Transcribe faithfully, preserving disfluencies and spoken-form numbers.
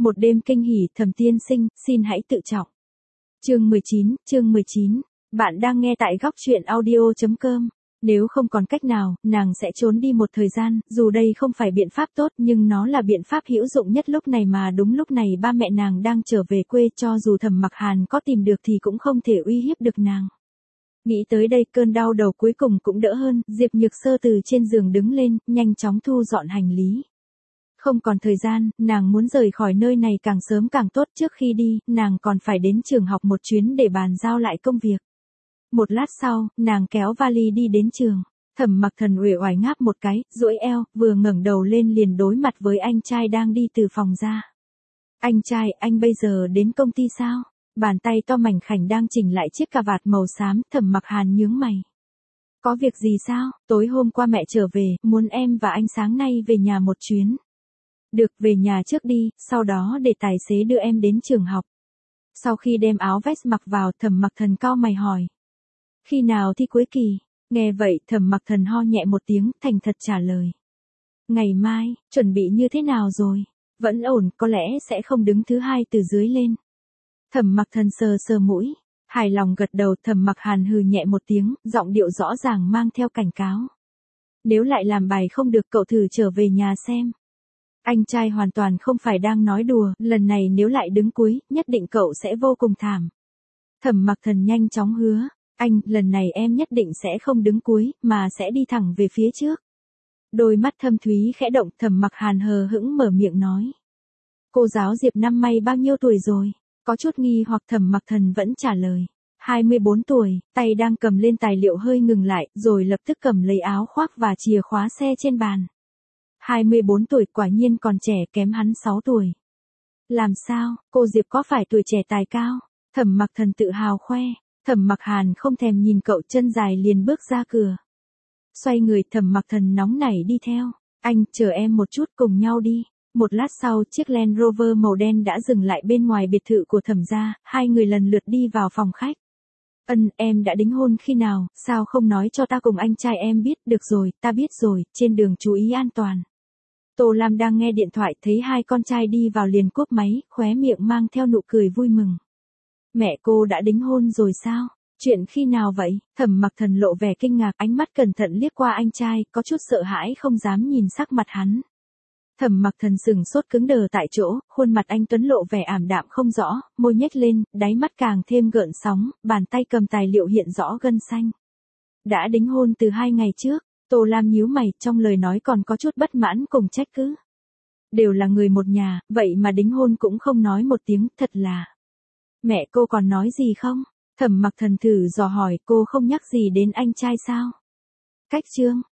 Một đêm kinh hỉ, Thẩm tiên sinh, xin hãy tự trọng. Chương mười chín, chương mười chín. Bạn đang nghe tại góc truyện audio chấm com. Nếu không còn cách nào, nàng sẽ trốn đi một thời gian, dù đây không phải biện pháp tốt nhưng nó là biện pháp hữu dụng nhất lúc này mà đúng lúc này ba mẹ nàng đang trở về quê, cho dù Thẩm Mặc Hàn có tìm được thì cũng không thể uy hiếp được nàng. Nghĩ tới đây cơn đau đầu cuối cùng cũng đỡ hơn, Diệp Nhược Sơ từ trên giường đứng lên, nhanh chóng thu dọn hành lý. Không còn thời gian, nàng muốn rời khỏi nơi này càng sớm càng tốt, trước khi đi, nàng còn phải đến trường học một chuyến để bàn giao lại công việc. Một lát sau, nàng kéo vali đi đến trường. Thẩm Mặc Thần uể oải ngáp một cái, duỗi eo, vừa ngẩng đầu lên liền đối mặt với anh trai đang đi từ phòng ra. Anh trai, anh bây giờ đến công ty sao? Bàn tay to mảnh khảnh đang chỉnh lại chiếc cà vạt màu xám, Thẩm Mặc Hàn nhướng mày. Có việc gì sao? Tối hôm qua mẹ trở về, muốn em và anh sáng nay về nhà một chuyến. Được, về nhà trước đi, sau đó để tài xế đưa em đến trường học. Sau khi đem áo vest mặc vào, Thẩm Mặc Thần cau mày hỏi. Khi nào thi cuối kỳ? Nghe vậy, Thẩm Mặc Thần ho nhẹ một tiếng, thành thật trả lời. Ngày mai, chuẩn bị như thế nào rồi? Vẫn ổn, có lẽ sẽ không đứng thứ hai từ dưới lên. Thẩm Mặc Thần sờ sờ mũi, hài lòng gật đầu. Thẩm Mặc Hàn hừ nhẹ một tiếng, giọng điệu rõ ràng mang theo cảnh cáo. Nếu lại làm bài không được cậu thử trở về nhà xem. Anh trai hoàn toàn không phải đang nói đùa, lần này nếu lại đứng cuối, nhất định cậu sẽ vô cùng thảm. Thẩm Mặc Thần nhanh chóng hứa, anh, lần này em nhất định sẽ không đứng cuối, mà sẽ đi thẳng về phía trước. Đôi mắt thâm thúy khẽ động, Thẩm Mặc Hàn hờ hững mở miệng nói. Cô giáo Diệp năm nay bao nhiêu tuổi rồi? Có chút nghi hoặc Thẩm Mặc Thần vẫn trả lời. hai mươi bốn tuổi, tay đang cầm lên tài liệu hơi ngừng lại, rồi lập tức cầm lấy áo khoác và chìa khóa xe trên bàn. hai mươi bốn tuổi, quả nhiên còn trẻ, kém hắn sáu tuổi. Làm sao, cô Diệp có phải tuổi trẻ tài cao? Thẩm Mặc Thần tự hào khoe. Thẩm Mặc Hàn không thèm nhìn cậu, chân dài liền bước ra cửa. Xoay người, Thẩm Mặc Thần nóng nảy đi theo. Anh, chờ em một chút, cùng nhau đi. Một lát sau, chiếc Land Rover màu đen đã dừng lại bên ngoài biệt thự của Thẩm gia, hai người lần lượt đi vào phòng khách. Ân, em đã đính hôn khi nào, sao không nói cho ta cùng anh trai em biết? Được rồi, ta biết rồi, trên đường chú ý an toàn. Tô Lam đang nghe điện thoại, thấy hai con trai đi vào liền cúp máy, khóe miệng mang theo nụ cười vui mừng. Mẹ cô đã đính hôn rồi sao? Chuyện khi nào vậy? Thẩm Mặc Thần lộ vẻ kinh ngạc, ánh mắt cẩn thận liếc qua anh trai, có chút sợ hãi không dám nhìn sắc mặt hắn. Thẩm Mặc Thần sừng sốt cứng đờ tại chỗ, khuôn mặt anh tuấn lộ vẻ ảm đạm không rõ, môi nhếch lên, đáy mắt càng thêm gợn sóng, bàn tay cầm tài liệu hiện rõ gân xanh. Đã đính hôn từ hai ngày trước. Tô Lam nhíu mày, trong lời nói còn có chút bất mãn cùng trách cứ. Đều là người một nhà, vậy mà đính hôn cũng không nói một tiếng, thật là. Mẹ cô còn nói gì không? Thẩm Mặc Thần thử dò hỏi, cô không nhắc gì đến anh trai sao? Cách chương,